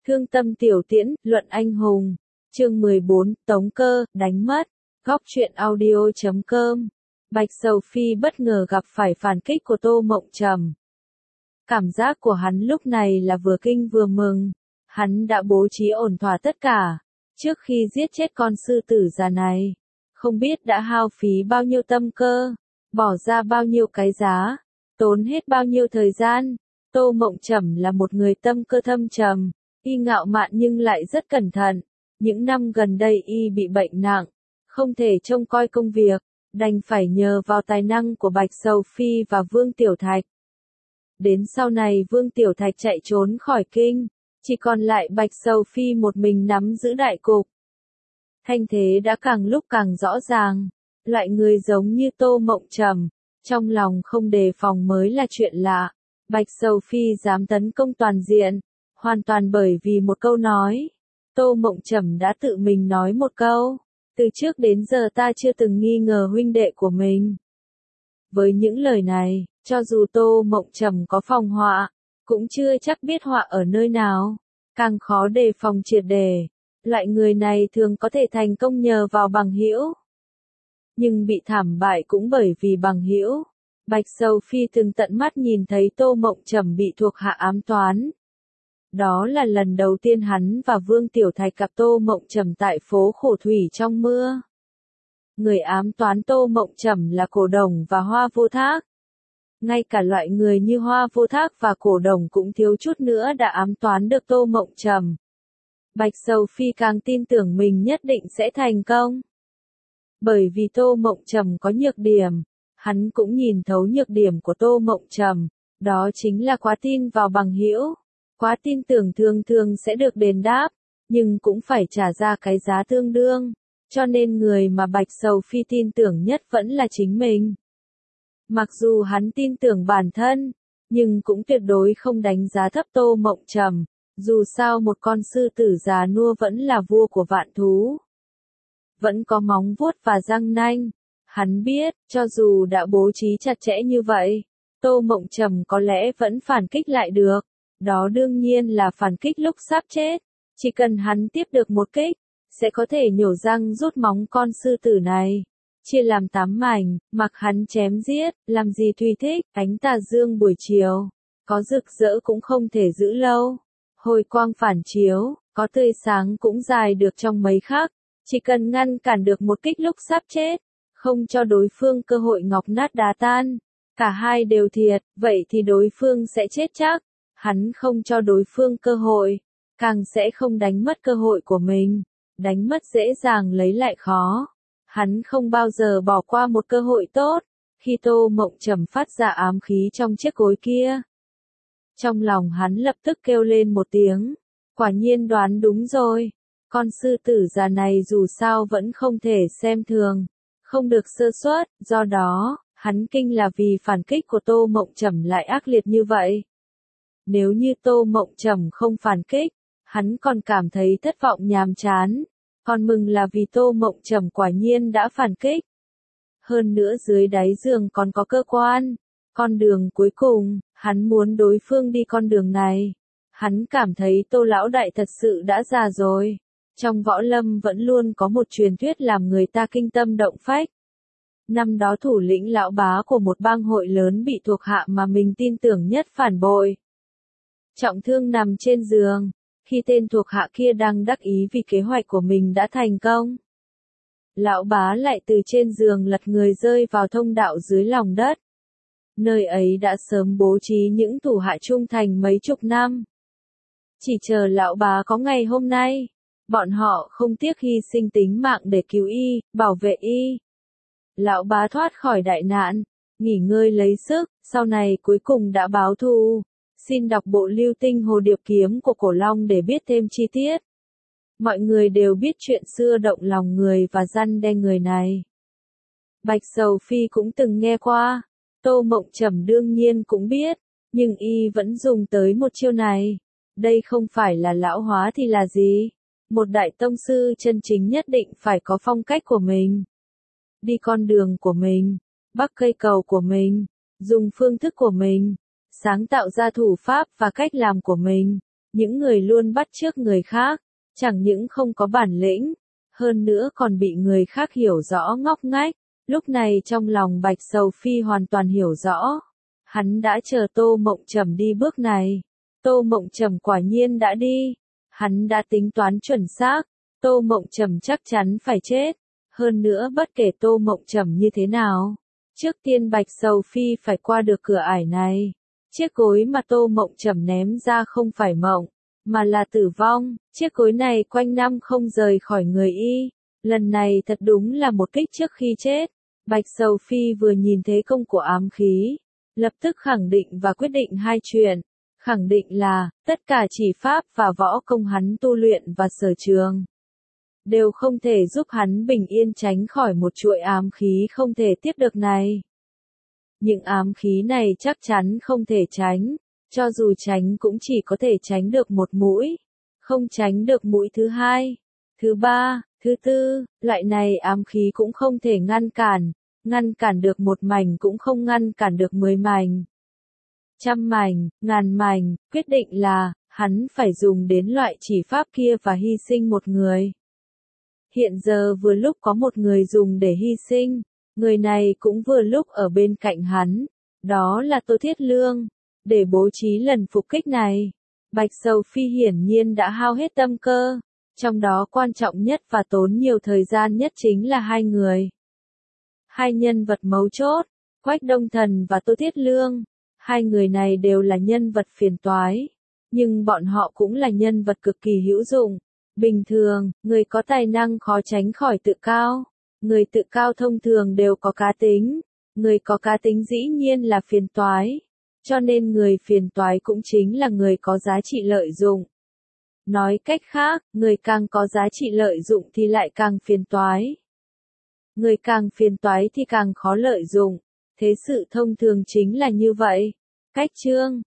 Thương tâm tiểu tiễn, luận anh hùng. Chương 14, Tống Cơ, đánh mất. Góc truyện audio.com. Bạch Sầu Phi bất ngờ gặp phải phản kích của Tô Mộng Trầm. Cảm giác của hắn lúc này là vừa kinh vừa mừng. Hắn đã bố trí ổn thỏa tất cả. Trước khi giết chết con sư tử già này, không biết đã hao phí bao nhiêu tâm cơ, bỏ ra bao nhiêu cái giá, tốn hết bao nhiêu thời gian. Tô Mộng Trầm là một người tâm cơ thâm trầm, y ngạo mạn nhưng lại rất cẩn thận. Những năm gần đây y bị bệnh nặng, không thể trông coi công việc, đành phải nhờ vào tài năng của Bạch Sầu Phi và Vương Tiểu Thạch. Đến sau này Vương Tiểu Thạch chạy trốn khỏi kinh, chỉ còn lại Bạch Sầu Phi một mình nắm giữ đại cục. Thanh thế đã càng lúc càng rõ ràng, loại người giống như Tô Mộng Trầm, trong lòng không đề phòng mới là chuyện lạ. Bạch Sầu Phi dám tấn công toàn diện, hoàn toàn bởi vì một câu nói. Tô Mộng Trầm đã tự mình nói một câu, từ trước đến giờ ta chưa từng nghi ngờ huynh đệ của mình. Với những lời này, cho dù Tô Mộng Trầm có phòng họa, cũng chưa chắc biết họa ở nơi nào, càng khó đề phòng triệt để. Loại người này thường có thể thành công nhờ vào bằng hữu, nhưng bị thảm bại cũng bởi vì bằng hữu. Bạch Sầu Phi từng tận mắt nhìn thấy Tô Mộng Trầm bị thuộc hạ ám toán. Đó là lần đầu tiên hắn và Vương Tiểu Thạch gặp Tô Mộng Trầm tại phố Khổ Thủy trong mưa. Người ám toán Tô Mộng Trầm là Cổ Đồng và Hoa Vô Thác. Ngay cả loại người như Hoa Vô Thác và Cổ Đồng cũng thiếu chút nữa đã ám toán được Tô Mộng Trầm. Bạch Sầu Phi càng tin tưởng mình nhất định sẽ thành công. Bởi vì Tô Mộng Trầm có nhược điểm, hắn cũng nhìn thấu nhược điểm của Tô Mộng Trầm, đó chính là quá tin vào bằng hữu. Quá tin tưởng thường thường sẽ được đền đáp, nhưng cũng phải trả ra cái giá tương đương, cho nên người mà Bạch Sầu Phi tin tưởng nhất vẫn là chính mình. Mặc dù hắn tin tưởng bản thân, nhưng cũng tuyệt đối không đánh giá thấp Tô Mộng Trầm, dù sao một con sư tử già nua vẫn là vua của vạn thú. Vẫn có móng vuốt và răng nanh, hắn biết, cho dù đã bố trí chặt chẽ như vậy, Tô Mộng Trầm có lẽ vẫn phản kích lại được. Đó đương nhiên là phản kích lúc sắp chết, chỉ cần hắn tiếp được một kích, sẽ có thể nhổ răng rút móng con sư tử này, chia làm 8 mảnh, mặc hắn chém giết, làm gì tùy thích. Ánh tà dương buổi chiều, có rực rỡ cũng không thể giữ lâu, hồi quang phản chiếu, có tươi sáng cũng dài được trong mấy khắc, chỉ cần ngăn cản được một kích lúc sắp chết, không cho đối phương cơ hội ngọc nát đá tan, cả hai đều thiệt, vậy thì đối phương sẽ chết chắc. Hắn không cho đối phương cơ hội, càng sẽ không đánh mất cơ hội của mình. Đánh mất dễ dàng lấy lại khó. Hắn không bao giờ bỏ qua một cơ hội tốt. Khi Tô Mộng Trầm phát ra ám khí trong chiếc gối kia, trong lòng hắn lập tức kêu lên một tiếng. Quả nhiên đoán đúng rồi. Con sư tử già này dù sao vẫn không thể xem thường, không được sơ suất. Do đó, hắn kinh là vì phản kích của Tô Mộng Trầm lại ác liệt như vậy. Nếu như Tô Mộng Trầm không phản kích, hắn còn cảm thấy thất vọng nhàm chán. Còn mừng là vì Tô Mộng Trầm quả nhiên đã phản kích. Hơn nữa dưới đáy giường còn có cơ quan. Con đường cuối cùng, hắn muốn đối phương đi con đường này. Hắn cảm thấy Tô Lão Đại thật sự đã già rồi. Trong võ lâm vẫn luôn có một truyền thuyết làm người ta kinh tâm động phách. Năm đó thủ lĩnh lão bá của một bang hội lớn bị thuộc hạ mà mình tin tưởng nhất phản bội. Trọng thương nằm trên giường, khi tên thuộc hạ kia đang đắc ý vì kế hoạch của mình đã thành công. Lão bá lại từ trên giường lật người rơi vào thông đạo dưới lòng đất. Nơi ấy đã sớm bố trí những thủ hạ trung thành mấy chục năm. Chỉ chờ lão bá có ngày hôm nay, bọn họ không tiếc hy sinh tính mạng để cứu y, bảo vệ y. Lão bá thoát khỏi đại nạn, nghỉ ngơi lấy sức, sau này cuối cùng đã báo thù. Xin đọc bộ Lưu Tinh Hồ Điệp Kiếm của Cổ Long để biết thêm chi tiết. Mọi người đều biết chuyện xưa động lòng người và răn đe người này. Bạch Sầu Phi cũng từng nghe qua, Tô Mộng Trầm đương nhiên cũng biết, nhưng y vẫn dùng tới một chiêu này. Đây không phải là lão hóa thì là gì? Một đại tông sư chân chính nhất định phải có phong cách của mình. Đi con đường của mình, bắc cây cầu của mình, dùng phương thức của mình. Sáng tạo ra thủ pháp và cách làm của mình, Những người luôn bắt chước người khác, chẳng những không có bản lĩnh, hơn nữa còn bị người khác hiểu rõ ngóc ngách. Lúc này trong lòng Bạch Sầu Phi hoàn toàn hiểu rõ. Hắn đã chờ Tô Mộng Trầm đi bước này. Tô Mộng Trầm quả nhiên đã đi. Hắn đã tính toán chuẩn xác. Tô Mộng Trầm chắc chắn phải chết. Hơn nữa bất kể Tô Mộng Trầm như thế nào, trước tiên Bạch Sầu Phi phải qua được cửa ải này. Chiếc gối mà Tô Mộng Trầm ném ra không phải mộng, mà là tử vong. Chiếc gối này quanh năm không rời khỏi người y. Lần này thật đúng là một kích trước khi chết. Bạch Sầu Phi vừa nhìn thấy công của ám khí, lập tức khẳng định và quyết định hai chuyện. Khẳng định là, tất cả chỉ pháp và võ công hắn tu luyện và sở trường đều không thể giúp hắn bình yên tránh khỏi một chuỗi ám khí không thể tiếp được này. Những ám khí này chắc chắn không thể tránh, cho dù tránh cũng chỉ có thể tránh được một mũi, không tránh được mũi thứ hai, thứ ba, thứ tư, loại này ám khí cũng không thể ngăn cản được một mảnh cũng không ngăn cản được 10 mảnh. 100 mảnh, ngàn mảnh, quyết định là, hắn phải dùng đến loại chỉ pháp kia và hy sinh một người. Hiện giờ vừa lúc có một người dùng để hy sinh, người này cũng vừa lúc ở bên cạnh hắn, đó là Tô Thiết Lương, để bố trí lần phục kích này. Bạch Sầu Phi hiển nhiên đã hao hết tâm cơ, trong đó quan trọng nhất và tốn nhiều thời gian nhất chính là hai người. Hai nhân vật mấu chốt, Quách Đông Thần và Tô Thiết Lương, hai người này đều là nhân vật phiền toái, nhưng bọn họ cũng là nhân vật cực kỳ hữu dụng. Bình thường, người có tài năng khó tránh khỏi tự cao. Người tự cao thông thường đều có cá tính. Người có cá tính dĩ nhiên là phiền toái. Cho nên người phiền toái cũng chính là người có giá trị lợi dụng. Nói cách khác, người càng có giá trị lợi dụng thì lại càng phiền toái. Người càng phiền toái thì càng khó lợi dụng. Thế sự thông thường chính là như vậy. Cách chương